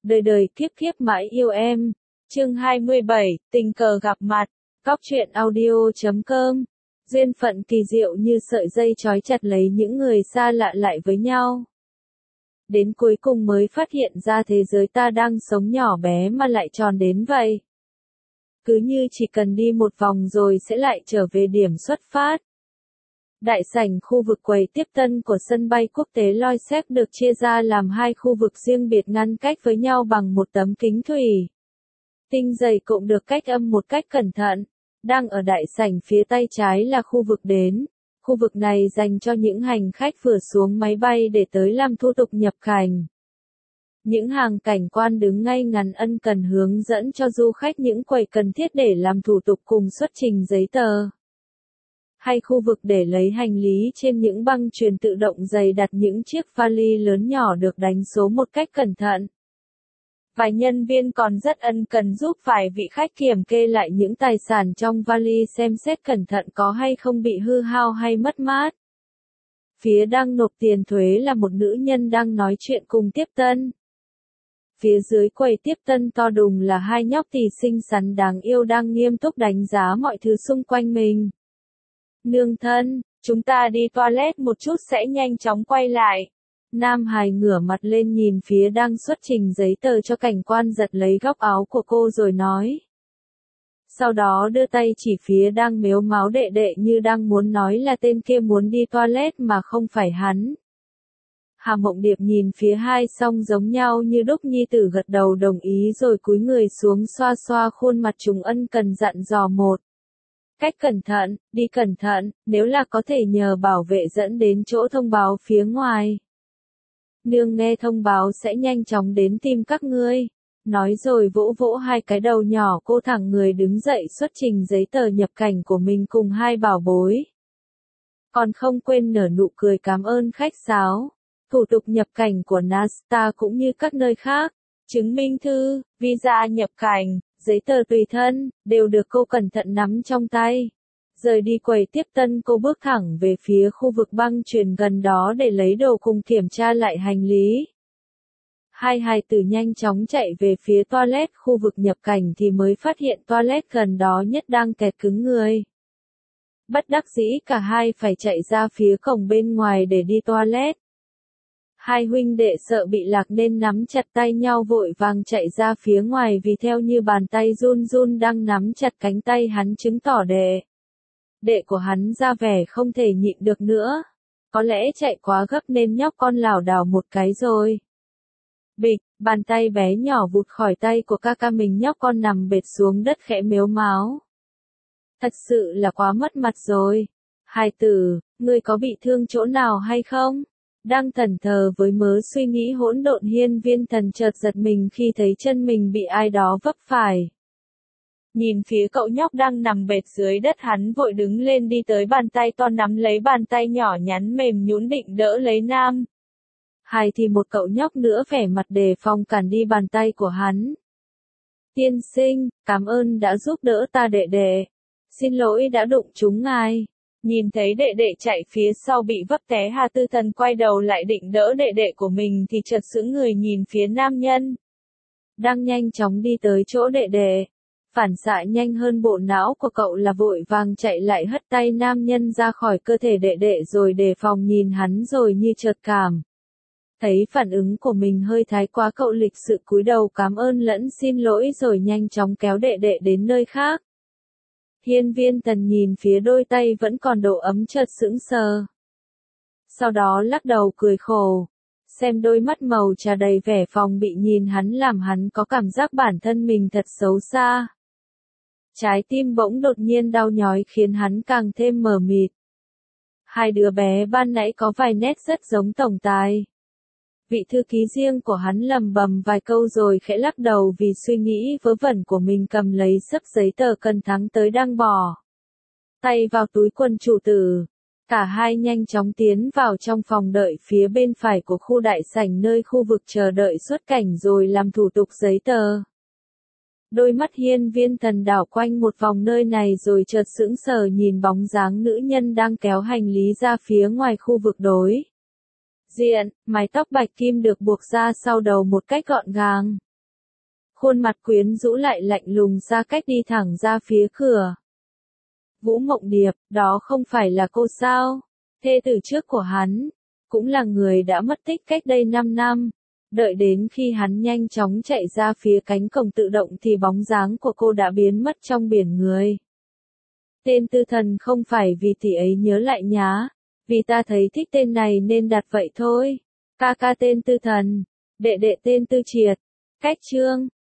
đời đời kiếp kiếp mãi yêu em. Chương 27, tình cờ gặp mặt. Góc truyện audio.com. Duyên phận kỳ diệu như sợi dây trói chặt lấy những người xa lạ lại với nhau. Đến cuối cùng mới phát hiện ra thế giới ta đang sống nhỏ bé mà lại tròn đến vậy. Cứ như chỉ cần đi một vòng rồi sẽ lại trở về điểm xuất phát. Đại sảnh khu vực quầy tiếp tân của sân bay quốc tế Loiseau được chia ra làm hai khu vực riêng biệt ngăn cách với nhau bằng một tấm kính thủy tinh dày cũng được cách âm một cách cẩn thận. Đang ở đại sảnh phía tay trái là khu vực đến. Khu vực này dành cho những hành khách vừa xuống máy bay để tới làm thủ tục nhập cảnh. Những hàng cảnh quan đứng ngay ngắn ân cần hướng dẫn cho du khách những quầy cần thiết để làm thủ tục cùng xuất trình giấy tờ. Hay khu vực để lấy hành lý trên những băng chuyền tự động dày đặt những chiếc vali lớn nhỏ được đánh số một cách cẩn thận. Vài nhân viên còn rất ân cần giúp vài vị khách kiểm kê lại những tài sản trong vali xem xét cẩn thận có hay không bị hư hao hay mất mát. Phía đang nộp tiền thuế là một nữ nhân đang nói chuyện cùng tiếp tân. Phía dưới quầy tiếp tân to đùng là hai nhóc tỳ xinh xắn đáng yêu đang nghiêm túc đánh giá mọi thứ xung quanh mình. Nương thân, chúng ta đi toilet một chút sẽ nhanh chóng quay lại. Nam hài ngửa mặt lên nhìn phía đang xuất trình giấy tờ cho cảnh quan giật lấy góc áo của cô rồi nói. Sau đó đưa tay chỉ phía đang mếu máo đệ đệ như đang muốn nói là tên kia muốn đi toilet mà không phải hắn. Hà Mộng Điệp nhìn phía hai song giống nhau như đúc nhi tử gật đầu đồng ý rồi cúi người xuống xoa xoa khuôn mặt chúng ân cần dặn dò một. Cách cẩn thận, đi cẩn thận, nếu là có thể nhờ bảo vệ dẫn đến chỗ thông báo phía ngoài. Nương nghe thông báo sẽ nhanh chóng đến tìm các ngươi. Nói rồi vỗ vỗ hai cái đầu nhỏ cô thẳng người đứng dậy xuất trình giấy tờ nhập cảnh của mình cùng hai bảo bối. Còn không quên nở nụ cười cảm ơn khách sáo. Thủ tục nhập cảnh của Nasta cũng như các nơi khác. Chứng minh thư, visa nhập cảnh, giấy tờ tùy thân, đều được cô cẩn thận nắm trong tay. Rời đi quầy tiếp tân cô bước thẳng về phía khu vực băng chuyền gần đó để lấy đồ cùng kiểm tra lại hành lý. Hai hài tử nhanh chóng chạy về phía toilet khu vực nhập cảnh thì mới phát hiện toilet gần đó nhất đang kẹt cứng người. Bất đắc dĩ cả hai phải chạy ra phía cổng bên ngoài để đi toilet. Hai huynh đệ sợ bị lạc nên nắm chặt tay nhau vội vàng chạy ra phía ngoài vì theo như bàn tay run run đang nắm chặt cánh tay hắn chứng tỏ đệ của hắn ra vẻ không thể nhịn được nữa. Có lẽ chạy quá gấp nên nhóc con lảo đảo một cái rồi. Bịch, bàn tay bé nhỏ vụt khỏi tay của ca mình nhóc con nằm bệt xuống đất khẽ mếu máo. Thật sự là quá mất mặt rồi. Hài tử, ngươi có bị thương chỗ nào hay không? Đang thẫn thờ với mớ suy nghĩ hỗn độn Hiên Viên Thần chợt giật mình khi thấy chân mình bị ai đó vấp phải. Nhìn phía cậu nhóc đang nằm bệt dưới đất hắn vội đứng lên đi tới bàn tay to nắm lấy bàn tay nhỏ nhắn mềm nhũn định đỡ lấy Nam. Hai thì một cậu nhóc nữa vẻ mặt đề phòng cản đi bàn tay của hắn. Tiên sinh, cảm ơn đã giúp đỡ ta đệ đệ. Xin lỗi đã đụng trúng ngài. Nhìn thấy đệ đệ chạy phía sau bị vấp té Hà Tư Thần quay đầu lại định đỡ đệ đệ của mình thì chợt sững người nhìn phía nam nhân. Đang nhanh chóng đi tới chỗ đệ đệ. Phản xạ nhanh hơn bộ não của cậu là vội vàng chạy lại hất tay nam nhân ra khỏi cơ thể đệ đệ rồi đề phòng nhìn hắn rồi như chợt cảm. Thấy phản ứng của mình hơi thái quá cậu lịch sự cúi đầu cảm ơn lẫn xin lỗi rồi nhanh chóng kéo đệ đệ đến nơi khác. Hiên Viên Thần nhìn phía đôi tay vẫn còn độ ấm chợt sững sờ. Sau đó lắc đầu cười khổ. Xem đôi mắt màu trà đầy vẻ phòng bị nhìn hắn làm hắn có cảm giác bản thân mình thật xấu xa. Trái tim bỗng đột nhiên đau nhói khiến hắn càng thêm mờ mịt. Hai đứa bé ban nãy có vài nét rất giống tổng tài. Vị thư ký riêng của hắn lầm bầm vài câu rồi khẽ lắc đầu vì suy nghĩ vớ vẩn của mình cầm lấy sấp giấy tờ cần thắng tới đang bỏ tay vào túi quần chủ tử. Cả hai nhanh chóng tiến vào trong phòng đợi phía bên phải của khu đại sảnh nơi khu vực chờ đợi xuất cảnh rồi làm thủ tục giấy tờ. Đôi mắt Hiên Viên Thần đảo quanh một vòng nơi này rồi chợt sững sờ nhìn bóng dáng nữ nhân đang kéo hành lý ra phía ngoài khu vực đối diện, mái tóc bạch kim được buộc ra sau đầu một cách gọn gàng. Khuôn mặt quyến rũ lại lạnh lùng ra cách đi thẳng ra phía cửa. Vũ Mộng Điệp, đó không phải là cô sao? Thê tử trước của hắn, cũng là người đã mất tích cách đây 5 năm. Đợi đến khi hắn nhanh chóng chạy ra phía cánh cổng tự động thì bóng dáng của cô đã biến mất trong biển người. Tên Tư Thần không phải vì tỷ ấy nhớ lại nhá, vì ta thấy thích tên này nên đặt vậy thôi. Ca ca tên Tư Thần, đệ đệ tên Tư Triệt. Cách chương